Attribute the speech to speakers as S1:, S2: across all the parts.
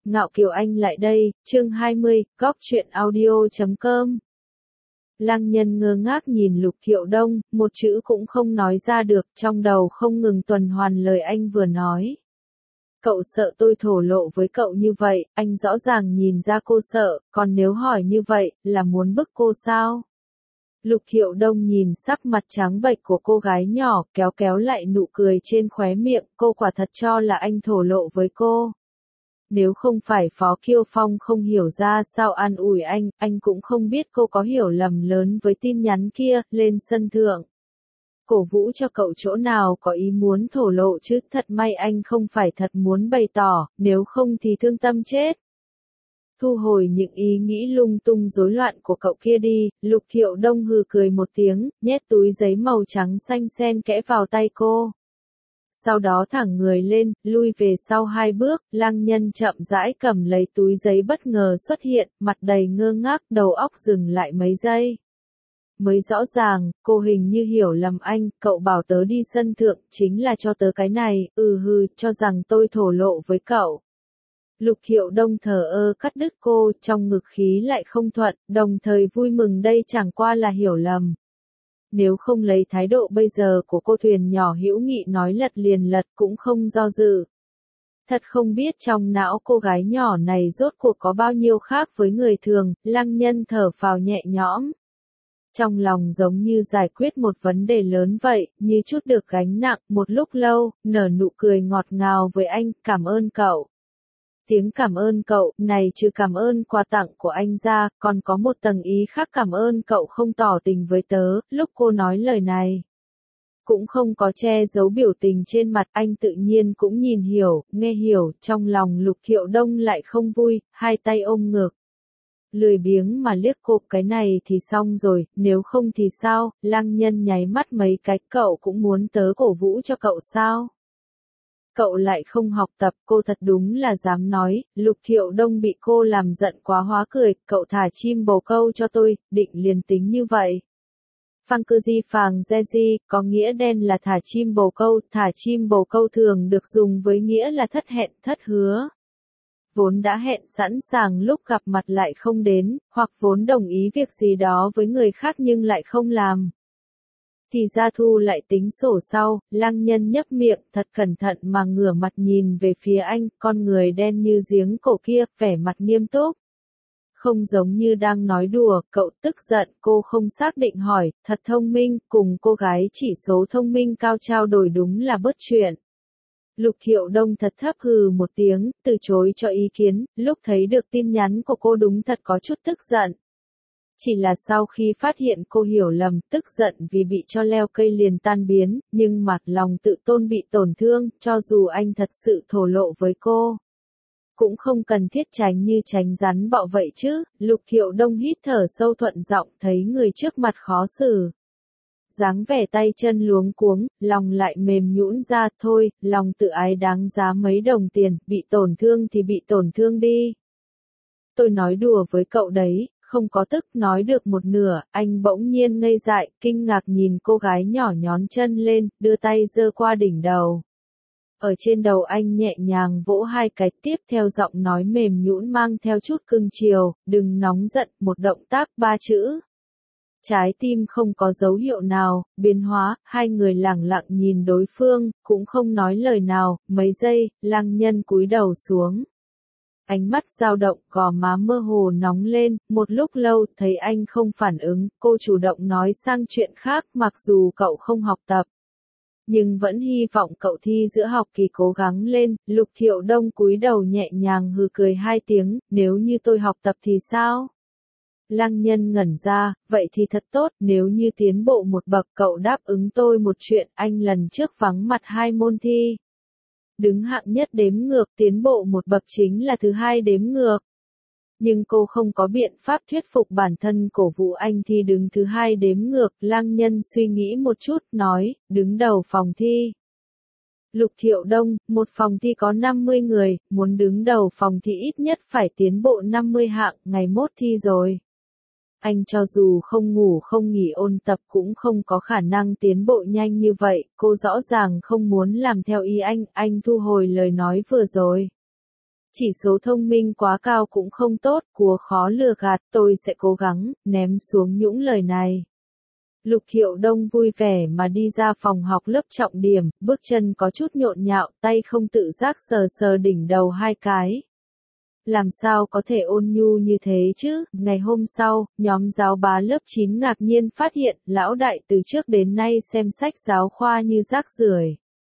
S1: Ngạo Kiều Anh lại đây, chương 20, góc truyện audio.com. Lăng Nhân ngơ ngác nhìn Lục Thiệu Đông, một chữ cũng không nói ra được, trong đầu không ngừng tuần hoàn lời anh vừa nói. Cậu sợ tôi thổ lộ với cậu như vậy, anh rõ ràng nhìn ra cô sợ, còn nếu hỏi như vậy, là muốn bức cô sao? Lục Thiệu Đông nhìn sắc mặt trắng bệch của cô gái nhỏ, kéo kéo lại nụ cười trên khóe miệng, cô quả thật cho là anh thổ lộ với cô. Nếu không phải Phó Kiêu Phong không hiểu ra sao an ủi anh cũng không biết cô có hiểu lầm lớn với tin nhắn kia, lên sân thượng. Cổ vũ cho cậu chỗ nào có ý muốn thổ lộ chứ, thật may anh không phải thật muốn bày tỏ, nếu không thì thương tâm chết. Thu hồi những ý nghĩ lung tung rối loạn của cậu kia đi, Lục Thiệu Đông hừ cười một tiếng, nhét túi giấy màu trắng xanh xen kẽ vào tay cô. Sau đó thẳng người lên, lui về sau 2 bước, Lăng Nhân chậm rãi cầm lấy túi giấy bất ngờ xuất hiện, mặt đầy ngơ ngác, đầu óc dừng lại mấy giây. Mới rõ ràng, cô hình như hiểu lầm anh, cậu bảo tớ đi sân thượng, chính là cho tớ cái này, cho rằng tôi thổ lộ với cậu. Lục Thiệu Đông thờ ơ cắt đứt cô, trong ngực khí lại không thuận, đồng thời vui mừng đây chẳng qua là hiểu lầm. Nếu không lấy thái độ bây giờ của cô thuyền nhỏ hữu nghị nói lật liền lật cũng không do dự. Thật không biết trong não cô gái nhỏ này rốt cuộc có bao nhiêu khác với người thường, Lăng Nhân thở phào nhẹ nhõm. Trong lòng giống như giải quyết một vấn đề lớn vậy, như chút được gánh nặng, một lúc lâu, nở nụ cười ngọt ngào với anh, cảm ơn cậu. Tiếng cảm ơn cậu, này trừ cảm ơn quà tặng của anh ra, còn có một tầng ý khác cảm ơn cậu không tỏ tình với tớ, lúc cô nói lời này. Cũng không có che giấu biểu tình trên mặt, anh tự nhiên cũng nhìn hiểu, nghe hiểu, trong lòng Lục Thiệu Đông lại không vui, hai tay ôm ngực. Lười biếng mà liếc cô, cái này thì xong rồi, nếu không thì sao, Lăng Nhân nháy mắt mấy cái, cậu cũng muốn tớ cổ vũ cho cậu sao? Cậu lại không học tập, cô thật đúng là dám nói, Lục Thiệu Đông bị cô làm giận quá hóa cười, cậu thả chim bồ câu cho tôi, định liền tính như vậy. Phang cư di phàng Jeji, có nghĩa đen là thả chim bồ câu thường được dùng với nghĩa là thất hẹn, thất hứa. Vốn đã hẹn sẵn sàng lúc gặp mặt lại không đến, hoặc vốn đồng ý việc gì đó với người khác nhưng lại không làm. Thì ra thu lại tính sổ sau, Lăng Nhân nhấp miệng thật cẩn thận mà ngửa mặt nhìn về phía anh, con người đen như giếng cổ kia, vẻ mặt nghiêm túc. Không giống như đang nói đùa, cậu tức giận, cô không xác định hỏi, thật thông minh, cùng cô gái chỉ số thông minh cao trao đổi đúng là bớt chuyện. Lục Thiệu Đông thật thấp hừ một tiếng, từ chối cho ý kiến, lúc thấy được tin nhắn của cô đúng thật có chút tức giận. Chỉ là sau khi phát hiện cô hiểu lầm, tức giận vì bị cho leo cây liền tan biến, nhưng mặt lòng tự tôn bị tổn thương, cho dù anh thật sự thổ lộ với cô. Cũng không cần thiết tránh như tránh rắn bọ vậy chứ, Lục Thiệu Đông hít thở sâu thuận giọng thấy người trước mặt khó xử. Dáng vẻ tay chân luống cuống, lòng lại mềm nhũn ra, thôi, lòng tự ái đáng giá mấy đồng tiền, bị tổn thương thì bị tổn thương đi. Tôi nói đùa với cậu đấy, không có tức, nói được một nửa, anh bỗng nhiên ngây dại, kinh ngạc nhìn cô gái nhỏ nhón chân lên, đưa tay giơ qua đỉnh đầu. Ở trên đầu anh nhẹ nhàng vỗ 2 cái, tiếp theo giọng nói mềm nhũn mang theo chút cưng chiều, đừng nóng giận, một động tác 3 chữ. Trái tim không có dấu hiệu nào, biến hóa, hai người lẳng lặng nhìn đối phương, cũng không nói lời nào, mấy giây, Lăng Nhân cúi đầu xuống. Ánh mắt dao động, gò má mơ hồ nóng lên, một lúc lâu, thấy anh không phản ứng, cô chủ động nói sang chuyện khác, mặc dù cậu không học tập. Nhưng vẫn hy vọng cậu thi giữa học kỳ cố gắng lên, Lục Thiệu Đông cúi đầu nhẹ nhàng hừ cười 2 tiếng, nếu như tôi học tập thì sao? Lăng Nhân ngẩn ra, vậy thì thật tốt, nếu như tiến bộ một bậc cậu đáp ứng tôi một chuyện, anh lần trước vắng mặt 2 môn thi. Đứng hạng nhất đếm ngược, tiến bộ một bậc chính là thứ 2 đếm ngược. Nhưng cô không có biện pháp thuyết phục bản thân cổ vũ anh thi đứng thứ 2 đếm ngược, Lăng Nhân suy nghĩ một chút, nói, đứng đầu phòng thi. Lục Thiệu Đông, một phòng thi có 50 người, muốn đứng đầu phòng thi ít nhất phải tiến bộ 50 hạng, ngày mốt thi rồi. Anh cho dù không ngủ không nghỉ ôn tập cũng không có khả năng tiến bộ nhanh như vậy, cô rõ ràng không muốn làm theo ý anh thu hồi lời nói vừa rồi. Chỉ số thông minh quá cao cũng không tốt, cua khó lừa gạt, tôi sẽ cố gắng, ném xuống những lời này. Lục Thiệu Đông vui vẻ mà đi ra phòng học lớp trọng điểm, bước chân có chút nhộn nhạo, tay không tự giác sờ sờ đỉnh đầu hai cái. Làm sao có thể ôn nhu như thế chứ? Ngày hôm sau, nhóm giáo bá lớp 9 ngạc nhiên phát hiện, lão đại từ trước đến nay xem sách giáo khoa như rác rưởi.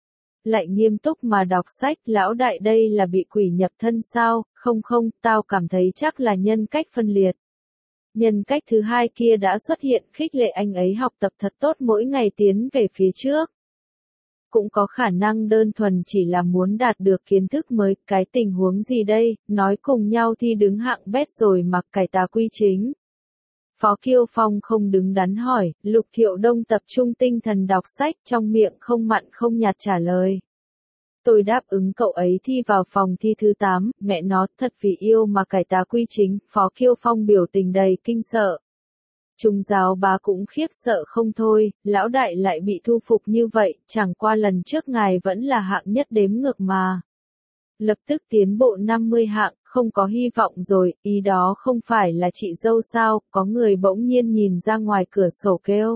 S1: Lại nghiêm túc mà đọc sách, lão đại đây là bị quỷ nhập thân sao? Không không, tao cảm thấy chắc là nhân cách phân liệt. Nhân cách thứ hai kia đã xuất hiện, khích lệ anh ấy học tập thật tốt mỗi ngày tiến về phía trước. Cũng có khả năng đơn thuần chỉ là muốn đạt được kiến thức mới, cái tình huống gì đây, nói cùng nhau thi đứng hạng bét rồi mặc cải tà quy chính. Phó Kiêu Phong không đứng đắn hỏi, Lục Thiệu Đông tập trung tinh thần đọc sách, trong miệng không mặn không nhạt trả lời. Tôi đáp ứng cậu ấy thi vào phòng thi thứ 8, mẹ nó, thật vì yêu mà cải tà quy chính, Phó Kiêu Phong biểu tình đầy kinh sợ. Trung giáo bá cũng khiếp sợ không thôi, lão đại lại bị thu phục như vậy, chẳng qua lần trước ngài vẫn là hạng nhất đếm ngược mà. Lập tức tiến bộ 50 hạng, không có hy vọng rồi, ý đó không phải là chị dâu sao, có người bỗng nhiên nhìn ra ngoài cửa sổ kêu.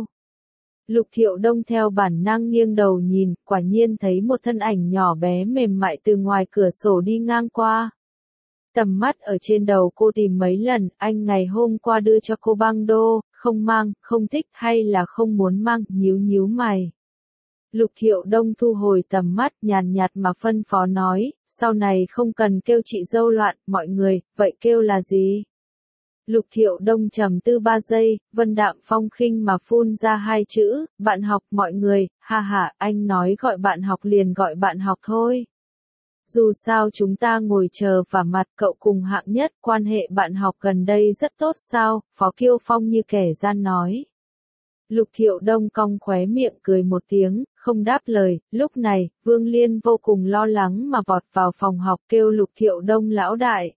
S1: Lục Thiệu Đông theo bản năng nghiêng đầu nhìn, quả nhiên thấy một thân ảnh nhỏ bé mềm mại từ ngoài cửa sổ đi ngang qua. Tầm mắt ở trên đầu cô tìm mấy lần, anh ngày hôm qua đưa cho cô băng đô, không mang, không thích hay là không muốn mang, nhíu nhíu mày. Lục Thiệu Đông thu hồi tầm mắt nhàn nhạt mà phân phó nói, sau này không cần kêu chị dâu loạn, mọi người, vậy kêu là gì? Lục Thiệu Đông trầm tư 3 giây, vân đạm phong khinh mà phun ra hai chữ, bạn học mọi người, ha ha, anh nói gọi bạn học liền gọi bạn học thôi. Dù sao chúng ta ngồi chờ và mặt cậu cùng hạng nhất, quan hệ bạn học gần đây rất tốt sao, Phó Kiêu Phong như kẻ gian nói. Lục Thiệu Đông cong khóe miệng cười một tiếng, không đáp lời, lúc này, Vương Liên vô cùng lo lắng mà vọt vào phòng học kêu Lục Thiệu Đông lão đại.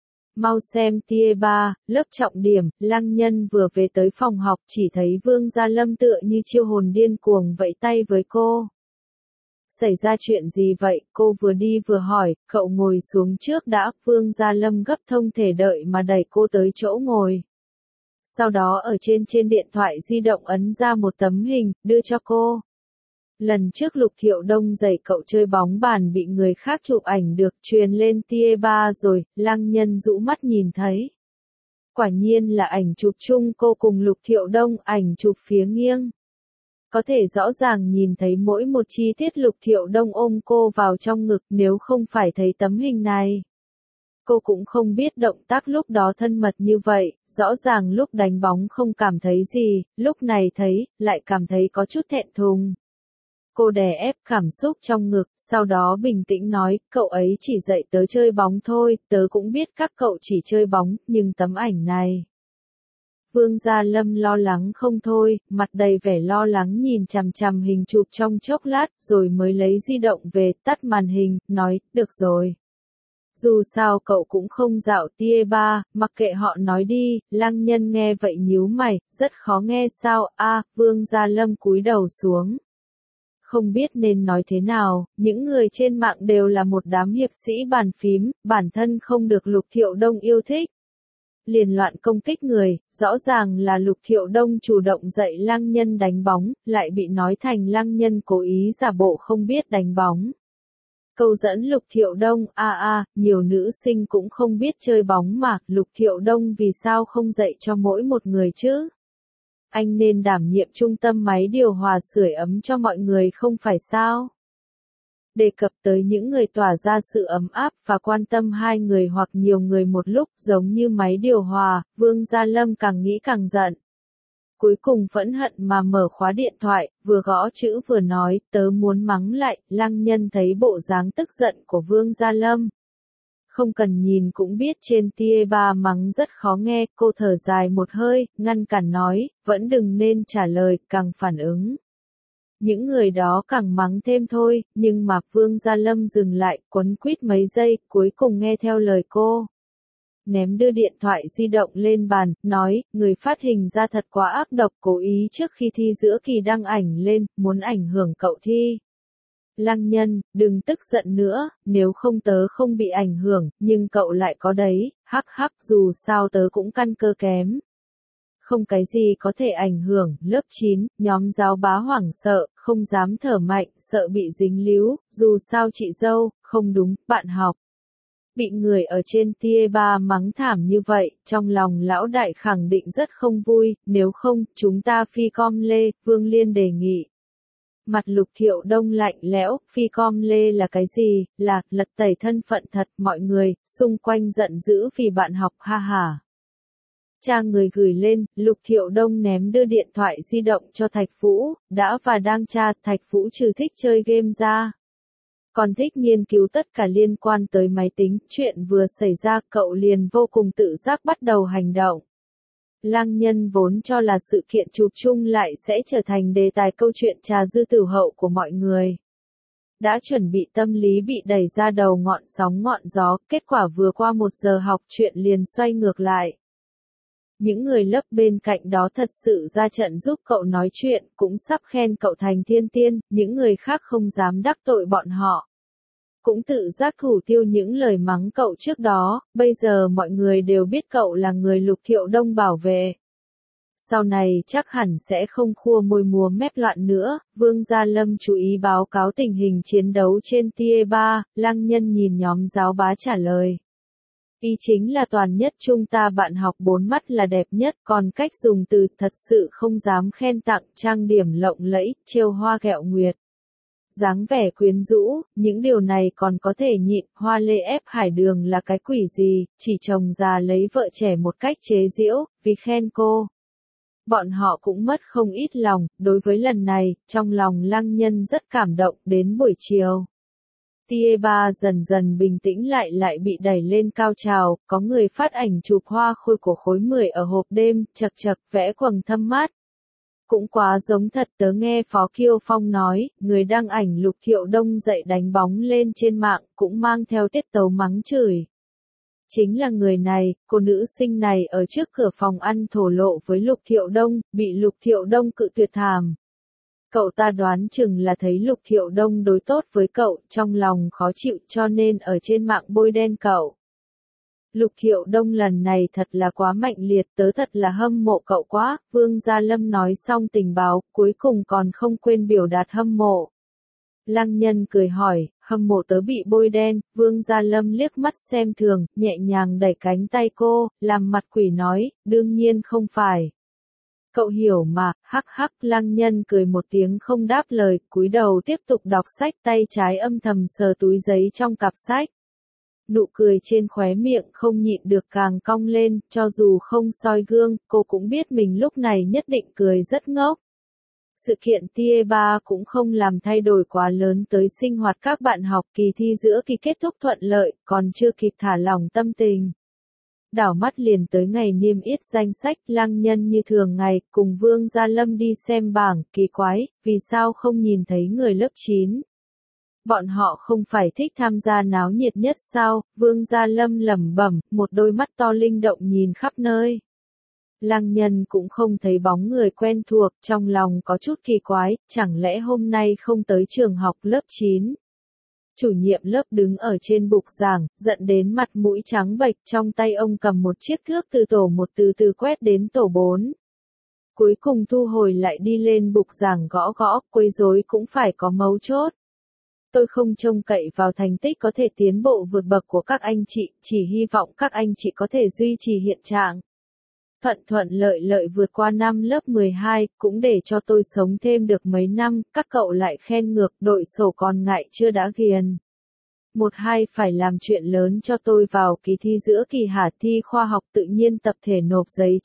S1: Mau xem tia 3, lớp trọng điểm, Lăng Nhân vừa về tới phòng học chỉ thấy Vương Gia Lâm tựa như chiêu hồn điên cuồng vẫy tay với cô. Xảy ra chuyện gì vậy, cô vừa đi vừa hỏi, cậu ngồi xuống trước đã, Vương Gia Lâm gấp thông thể đợi mà đẩy cô tới chỗ ngồi. Sau đó ở trên điện thoại di động ấn ra một tấm hình, đưa cho cô. Lần trước Lục Thiệu Đông dạy cậu chơi bóng bàn bị người khác chụp ảnh được truyền lên tia 3 rồi, Lăng Nhân rũ mắt nhìn thấy. Quả nhiên là ảnh chụp chung cô cùng Lục Thiệu Đông, ảnh chụp phía nghiêng. Có thể rõ ràng nhìn thấy mỗi một chi tiết Lục Thiệu Đông ôm cô vào trong ngực nếu không phải thấy tấm hình này. Cô cũng không biết động tác lúc đó thân mật như vậy, rõ ràng lúc đánh bóng không cảm thấy gì, lúc này thấy, lại cảm thấy có chút thẹn thùng. Cô đè ép cảm xúc trong ngực, sau đó bình tĩnh nói, cậu ấy chỉ dạy tớ chơi bóng thôi, tớ cũng biết các cậu chỉ chơi bóng, nhưng tấm ảnh này. Vương Gia Lâm lo lắng không thôi, mặt đầy vẻ lo lắng nhìn chằm chằm hình chụp trong chốc lát, rồi mới lấy di động về, tắt màn hình, nói, được rồi. Dù sao cậu cũng không dạo tia 3, mặc kệ họ nói đi, Lăng Nhân nghe vậy nhíu mày, rất khó nghe sao, Vương Gia Lâm cúi đầu xuống. Không biết nên nói thế nào, những người trên mạng đều là một đám hiệp sĩ bàn phím, bản thân không được Lục Thiệu Đông yêu thích. Liền loạn công kích người, rõ ràng là Lục Thiệu Đông chủ động dạy Lăng Nhân đánh bóng, lại bị nói thành Lăng Nhân cố ý giả bộ không biết đánh bóng. Câu dẫn Lục Thiệu Đông, nhiều nữ sinh cũng không biết chơi bóng mà, Lục Thiệu Đông vì sao không dạy cho mỗi một người chứ? Anh nên đảm nhiệm trung tâm máy điều hòa sưởi ấm cho mọi người không phải sao? Đề cập tới những người tỏa ra sự ấm áp và quan tâm hai người hoặc nhiều người một lúc giống như máy điều hòa, Vương Gia Lâm càng nghĩ càng giận. Cuối cùng phẫn hận mà mở khóa điện thoại, vừa gõ chữ vừa nói, tớ muốn mắng lại, Lăng Nhân thấy bộ dáng tức giận của Vương Gia Lâm. Không cần nhìn cũng biết trên tia 3 mắng rất khó nghe, cô thở dài một hơi, ngăn cản nói, vẫn đừng nên trả lời, càng phản ứng. Những người đó càng mắng thêm thôi, nhưng mà Vương Gia Lâm dừng lại, quấn quýt mấy giây, cuối cùng nghe theo lời cô. Ném đưa điện thoại di động lên bàn, nói, người phát hình ra thật quá ác độc, cố ý trước khi thi giữa kỳ đăng ảnh lên, muốn ảnh hưởng cậu thi. Lăng Nhân, đừng tức giận nữa, nếu không tớ không bị ảnh hưởng, nhưng cậu lại có đấy, hắc hắc, dù sao tớ cũng căn cơ kém. Không cái gì có thể ảnh hưởng, lớp 9, nhóm giáo bá hoảng sợ, không dám thở mạnh, sợ bị dính líu, dù sao chị dâu, không đúng, bạn học. Bị người ở trên tia ba mắng thảm như vậy, trong lòng lão đại khẳng định rất không vui, nếu không, chúng ta phi com lê, Vương Liên đề nghị. Mặt Lục Thiệu Đông lạnh lẽo, phi com lê là cái gì, là, lật tẩy thân phận thật, mọi người, xung quanh giận dữ vì bạn học, ha ha. Cha người gửi lên, Lục Thiệu Đông ném đưa điện thoại di động cho Thạch Vũ, đã và đang tra, Thạch Vũ trừ thích chơi game ra. Còn thích nghiên cứu tất cả liên quan tới máy tính, chuyện vừa xảy ra cậu liền vô cùng tự giác bắt đầu hành động. Lăng Nhân vốn cho là sự kiện chụp chung lại sẽ trở thành đề tài câu chuyện trà dư tử hậu của mọi người. Đã chuẩn bị tâm lý bị đẩy ra đầu ngọn sóng ngọn gió, kết quả vừa qua 1 giờ học chuyện liền xoay ngược lại. Những người lớp bên cạnh đó thật sự ra trận giúp cậu nói chuyện, cũng sắp khen cậu thành thiên tiên, những người khác không dám đắc tội bọn họ. Cũng tự giác thủ tiêu những lời mắng cậu trước đó, bây giờ mọi người đều biết cậu là người Lục Thiệu Đông bảo vệ. Sau này chắc hẳn sẽ không khua môi múa mép loạn nữa, Vương Gia Lâm chú ý báo cáo tình hình chiến đấu trên tia 3, Lăng Nhân nhìn nhóm giáo bá trả lời. Ý chính là toàn nhất chúng ta bạn học 4 mắt là đẹp nhất, còn cách dùng từ thật sự không dám khen tặng, trang điểm lộng lẫy, trêu hoa ghẹo nguyệt. Dáng vẻ quyến rũ, những điều này còn có thể nhịn, Hoa Lê ép Hải Đường là cái quỷ gì, chỉ chồng già lấy vợ trẻ một cách chế giễu, vì khen cô. Bọn họ cũng mất không ít lòng, đối với lần này, trong lòng Lăng Nhân rất cảm động, đến buổi chiều. Tia 3 dần dần bình tĩnh lại bị đẩy lên cao trào, có người phát ảnh chụp hoa khôi của khối 10 ở hộp đêm, chật chật vẽ quầng thâm mát. Cũng quá giống thật, tớ nghe Phó Kiêu Phong nói, người đăng ảnh Lục Thiệu Đông dậy đánh bóng lên trên mạng, cũng mang theo tiết tấu mắng chửi. Chính là người này, cô nữ sinh này ở trước cửa phòng ăn thổ lộ với Lục Thiệu Đông, bị Lục Thiệu Đông cự tuyệt thảm. Cậu ta đoán chừng là thấy Lục Thiệu Đông đối tốt với cậu, trong lòng khó chịu cho nên ở trên mạng bôi đen cậu. Lục Thiệu Đông lần này thật là quá mạnh liệt, tớ thật là hâm mộ cậu quá, Vương Gia Lâm nói xong tình báo, cuối cùng còn không quên biểu đạt hâm mộ. Lăng Nhân cười hỏi, hâm mộ tớ bị bôi đen, Vương Gia Lâm liếc mắt xem thường, nhẹ nhàng đẩy cánh tay cô, làm mặt quỷ nói, đương nhiên không phải. Cậu hiểu mà, hắc hắc, Lăng Nhân cười một tiếng không đáp lời, cúi đầu tiếp tục đọc sách, tay trái âm thầm sờ túi giấy trong cặp sách. Nụ cười trên khóe miệng không nhịn được càng cong lên, cho dù không soi gương, cô cũng biết mình lúc này nhất định cười rất ngốc. Sự kiện tia 3 cũng không làm thay đổi quá lớn tới sinh hoạt các bạn học, kỳ thi giữa kỳ kết thúc thuận lợi, còn chưa kịp thả lỏng tâm tình. Đảo mắt liền tới ngày niêm yết danh sách, Lăng Nhân như thường ngày, cùng Vương Gia Lâm đi xem bảng, kỳ quái, vì sao không nhìn thấy người lớp 9. Bọn họ không phải thích tham gia náo nhiệt nhất sao, Vương Gia Lâm lẩm bẩm, một đôi mắt to linh động nhìn khắp nơi. Lăng Nhân cũng không thấy bóng người quen thuộc, trong lòng có chút kỳ quái, chẳng lẽ hôm nay không tới trường học lớp 9. Chủ nhiệm lớp đứng ở trên bục giảng, giận đến mặt mũi trắng bệch, trong tay ông cầm một chiếc thước từ tổ 1 từ từ quét đến tổ 4. Cuối cùng thu hồi lại đi lên bục giảng gõ gõ, quấy rối cũng phải có mấu chốt. Tôi không trông cậy vào thành tích có thể tiến bộ vượt bậc của các anh chị, chỉ hy vọng các anh chị có thể duy trì hiện trạng. Thuận lợi vượt qua năm lớp 12, cũng để cho tôi sống thêm được mấy năm, các cậu lại khen ngược, đội sổ còn ngại chưa đã ghiền. 1-2 phải làm chuyện lớn cho tôi vào kỳ thi giữa kỳ hả, thi khoa học tự nhiên tập thể nộp giấy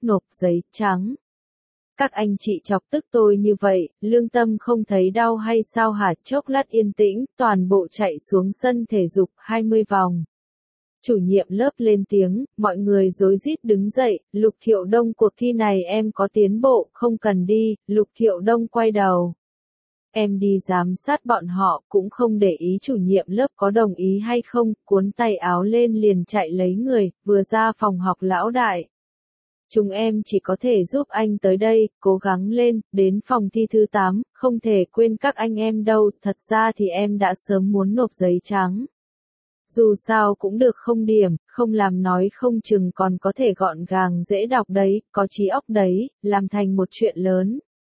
S1: trắng. Các anh chị chọc tức tôi như vậy, lương tâm không thấy đau hay sao hả? Chốc lát yên tĩnh, toàn bộ chạy xuống sân thể dục 20 vòng. Chủ nhiệm lớp lên tiếng, mọi người rối rít đứng dậy, Lục Thiệu Đông cuộc thi này em có tiến bộ, không cần đi, Lục Thiệu Đông quay đầu. Em đi giám sát bọn họ, cũng không để ý chủ nhiệm lớp có đồng ý hay không, cuốn tay áo lên liền chạy lấy người, vừa ra phòng học lão đại. Chúng em chỉ có thể giúp anh tới đây, cố gắng lên, đến phòng thi thứ 8, không thể quên các anh em đâu, thật ra thì em đã sớm muốn nộp giấy trắng. Dù sao cũng được không điểm, không làm nói không chừng còn có thể gọn gàng dễ đọc đấy, có trí óc đấy, làm thành một chuyện lớn.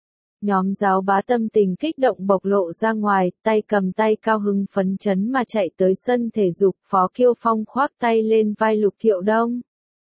S1: Nhóm giáo bá tâm tình kích động bộc lộ ra ngoài, tay cầm tay cao hứng phấn chấn mà chạy tới sân thể dục, Phó Kiêu Phong khoác tay lên vai Lục Thiệu Đông.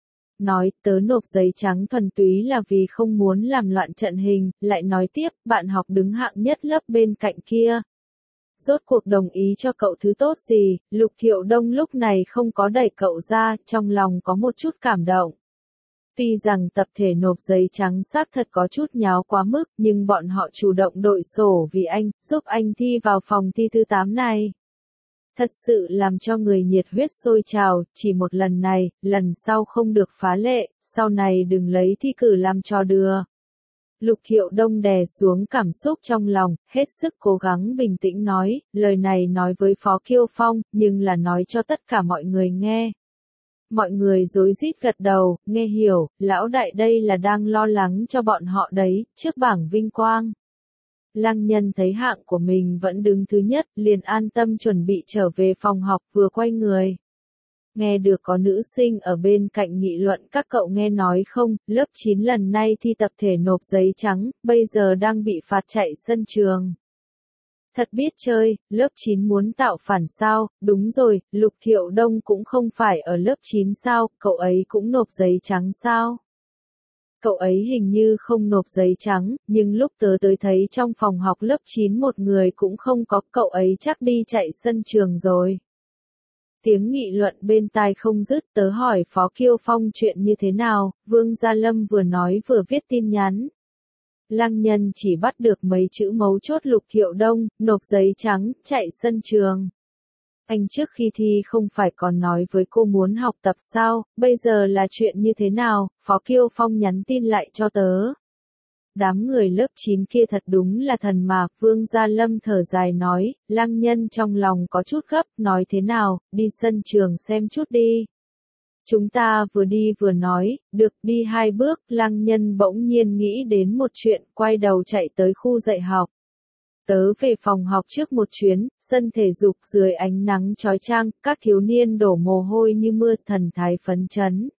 S1: Nói tớ nộp giấy trắng thuần túy là vì không muốn làm loạn trận hình, lại nói tiếp, bạn học đứng hạng nhất lớp bên cạnh kia. Rốt cuộc đồng ý cho cậu thứ tốt gì, Lục Thiệu Đông lúc này không có đẩy cậu ra, trong lòng có một chút cảm động. Tuy rằng tập thể nộp giấy trắng xác thật có chút nháo quá mức, nhưng bọn họ chủ động đội sổ vì anh, giúp anh thi vào phòng thi thứ 8 này. Thật sự làm cho người nhiệt huyết sôi trào, chỉ một lần này, lần sau không được phá lệ, sau này đừng lấy thi cử làm trò đùa. Lục Thiệu Đông đè xuống cảm xúc trong lòng, hết sức cố gắng bình tĩnh nói, lời này nói với Phó Kiêu Phong, nhưng là nói cho tất cả mọi người nghe. Mọi người rối rít gật đầu, nghe hiểu, lão đại đây là đang lo lắng cho bọn họ đấy, trước bảng vinh quang. Lăng Nhân thấy hạng của mình vẫn đứng thứ nhất, liền an tâm chuẩn bị trở về phòng học vừa quay người. Nghe được có nữ sinh ở bên cạnh nghị luận các cậu nghe nói không, lớp 9 lần này thi tập thể nộp giấy trắng, bây giờ đang bị phạt chạy sân trường. Thật biết chơi, lớp 9 muốn tạo phản sao, đúng rồi, Lục Thiệu Đông cũng không phải ở lớp 9 sao, cậu ấy cũng nộp giấy trắng sao. Cậu ấy hình như không nộp giấy trắng, nhưng lúc tớ tới thấy trong phòng học lớp 9 một người cũng không có, cậu ấy chắc đi chạy sân trường rồi. Tiếng nghị luận bên tai không dứt, tớ hỏi Phó Kiêu Phong chuyện như thế nào, Vương Gia Lâm vừa nói vừa viết tin nhắn. Lăng Nhân chỉ bắt được mấy chữ mấu chốt Lục Thiệu Đông, nộp giấy trắng, chạy sân trường. Anh trước khi thi không phải còn nói với cô muốn học tập sao, bây giờ là chuyện như thế nào, Phó Kiêu Phong nhắn tin lại cho tớ. Đám người lớp 9 kia thật đúng là thần mà, Vương Gia Lâm thở dài nói, Lăng Nhân trong lòng có chút gấp, nói thế nào, đi sân trường xem chút đi. Chúng ta vừa đi vừa nói, được đi 2 bước, Lăng Nhân bỗng nhiên nghĩ đến một chuyện, quay đầu chạy tới khu dạy học. Tớ về phòng học trước một chuyến, sân thể dục dưới ánh nắng chói chang, các thiếu niên đổ mồ hôi như mưa, thần thái phấn chấn.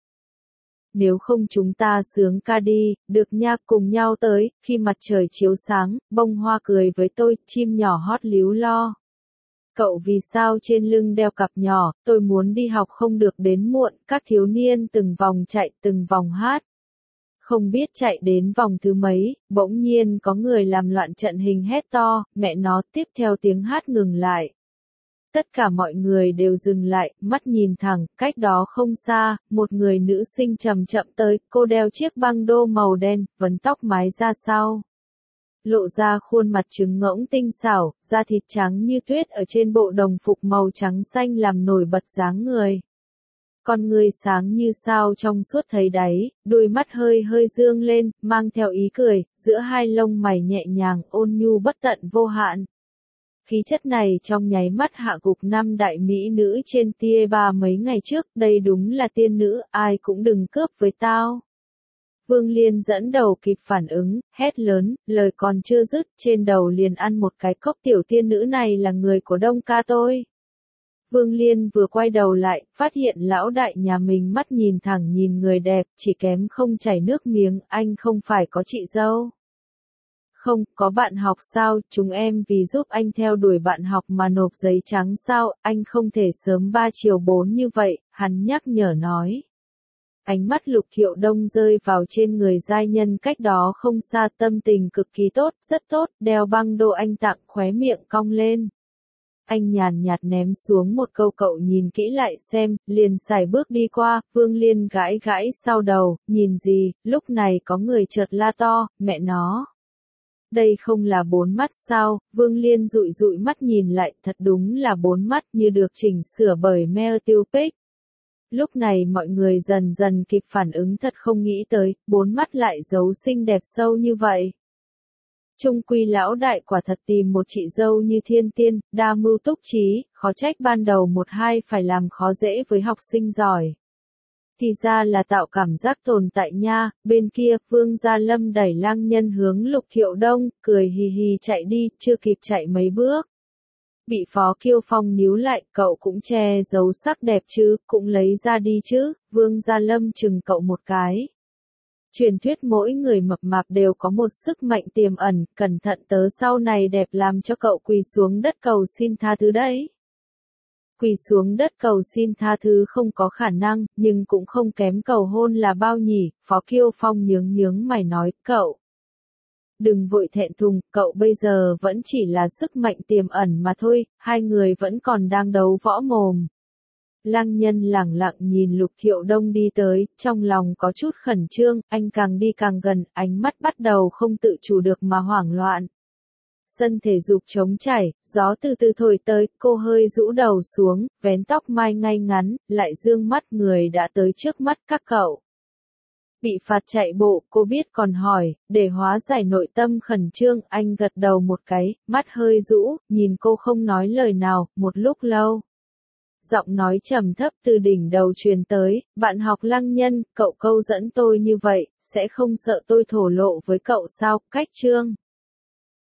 S1: Nếu không chúng ta sướng ca đi, được nha, cùng nhau tới, khi mặt trời chiếu sáng, bông hoa cười với tôi, chim nhỏ hót líu lo. Cậu vì sao trên lưng đeo cặp nhỏ, tôi muốn đi học không được đến muộn, các thiếu niên từng vòng chạy, từng vòng hát. Không biết chạy đến vòng thứ mấy, bỗng nhiên có người làm loạn trận hình hét to, mẹ nó, tiếp theo tiếng hát ngừng lại. Tất cả mọi người đều dừng lại, mắt nhìn thẳng, cách đó không xa, một người nữ sinh chậm chậm tới, cô đeo chiếc băng đô màu đen, vấn tóc mái ra sau. Lộ ra khuôn mặt trứng ngỗng tinh xảo, da thịt trắng như tuyết ở trên bộ đồng phục màu trắng xanh làm nổi bật dáng người. Con người sáng như sao trong suốt thấy đáy, đôi mắt hơi hơi dương lên, mang theo ý cười, giữa hai lông mày nhẹ nhàng, ôn nhu bất tận vô hạn. Khí chất này trong nháy mắt hạ gục 5 đại mỹ nữ trên tia ba mấy ngày trước, đây đúng là tiên nữ, ai cũng đừng cướp với tao. Vương Liên dẫn đầu kịp phản ứng, hét lớn, lời còn chưa dứt, trên đầu liền ăn một cái cốc, tiểu tiên nữ này là người của Đông ca tôi. Vương Liên vừa quay đầu lại, phát hiện lão đại nhà mình mắt nhìn thẳng nhìn người đẹp, chỉ kém không chảy nước miếng, anh không phải có chị dâu. Không, có bạn học sao, chúng em vì giúp anh theo đuổi bạn học mà nộp giấy trắng sao, anh không thể sớm 3 chiều 4 như vậy, hắn nhắc nhở nói. Ánh mắt Lục Thiệu Đông rơi vào trên người giai nhân cách đó không xa, tâm tình cực kỳ tốt, rất tốt, đeo băng đô anh tặng, khóe miệng cong lên. Anh nhàn nhạt ném xuống một câu, cậu nhìn kỹ lại xem, liền sải bước đi qua, Vương Liên gãi gãi sau đầu, nhìn gì, lúc này có người chợt la to, mẹ nó. Đây không là 4 mắt sao, Vương Liên dụi dụi mắt nhìn lại, thật đúng là 4 mắt như được chỉnh sửa bởi Mel Tiêu Pic. Lúc này mọi người dần dần kịp phản ứng, thật không nghĩ tới, 4 mắt lại giấu xinh đẹp sâu như vậy. Trung quy lão đại quả thật tìm một chị dâu như thiên tiên, đa mưu túc trí, khó trách ban đầu 1-2 phải làm khó dễ với học sinh giỏi. Thì ra là tạo cảm giác tồn tại nha. Bên kia, Vương Gia Lâm đẩy Lăng Nhân hướng Lục Thiệu Đông, cười hì hì chạy đi, chưa kịp chạy mấy bước. Bị Phó Kiêu Phong níu lại, cậu cũng che giấu sắc đẹp chứ, cũng lấy ra đi chứ. Vương Gia Lâm chừng cậu một cái. Truyền thuyết mỗi người mập mạp đều có một sức mạnh tiềm ẩn, cẩn thận tớ sau này đẹp làm cho cậu quỳ xuống đất cầu xin tha thứ đấy. Quỳ xuống đất cầu xin tha thứ không có khả năng, nhưng cũng không kém cầu hôn là bao nhỉ. Phó Kiêu Phong nhướng nhướng mày nói, cậu. Đừng vội thẹn thùng, cậu bây giờ vẫn chỉ là sức mạnh tiềm ẩn mà thôi, hai người vẫn còn đang đấu võ mồm. Lăng Nhân lẳng lặng nhìn Lục Thiệu Đông đi tới, trong lòng có chút khẩn trương, anh càng đi càng gần, ánh mắt bắt đầu không tự chủ được mà hoảng loạn. Sân thể dục trống trải, gió từ từ thổi tới, cô hơi rũ đầu xuống, vén tóc mai ngay ngắn, lại dương mắt người đã tới trước mắt các cậu. Bị phạt chạy bộ, cô biết còn hỏi, để hóa giải nội tâm khẩn trương, anh gật đầu một cái, mắt hơi rũ, nhìn cô không nói lời nào, một lúc lâu. Giọng nói trầm thấp từ đỉnh đầu truyền tới, bạn học Lăng Nhân, cậu câu dẫn tôi như vậy, sẽ không sợ tôi thổ lộ với cậu sao, cách chương.